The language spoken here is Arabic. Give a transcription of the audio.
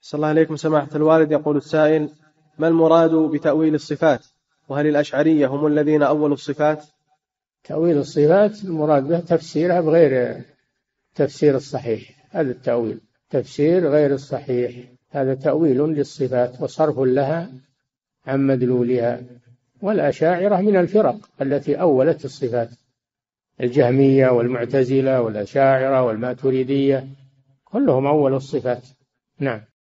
صلى الله عليكم سماحة الوالد. يقول السائل: ما المراد بتأويل الصفات؟ وهل الأشعرية هم الذين أولوا الصفات؟ تأويل الصفات المراد به تفسيرها بغير تفسير الصحيح، هذا التأويل، تفسير غير الصحيح، هذا تأويل للصفات وصرف لها عن مدلولها. والأشاعرة من الفرق التي أولت الصفات، الجهمية والمعتزلة والأشاعرة والماتريدية كلهم أولوا الصفات. نعم.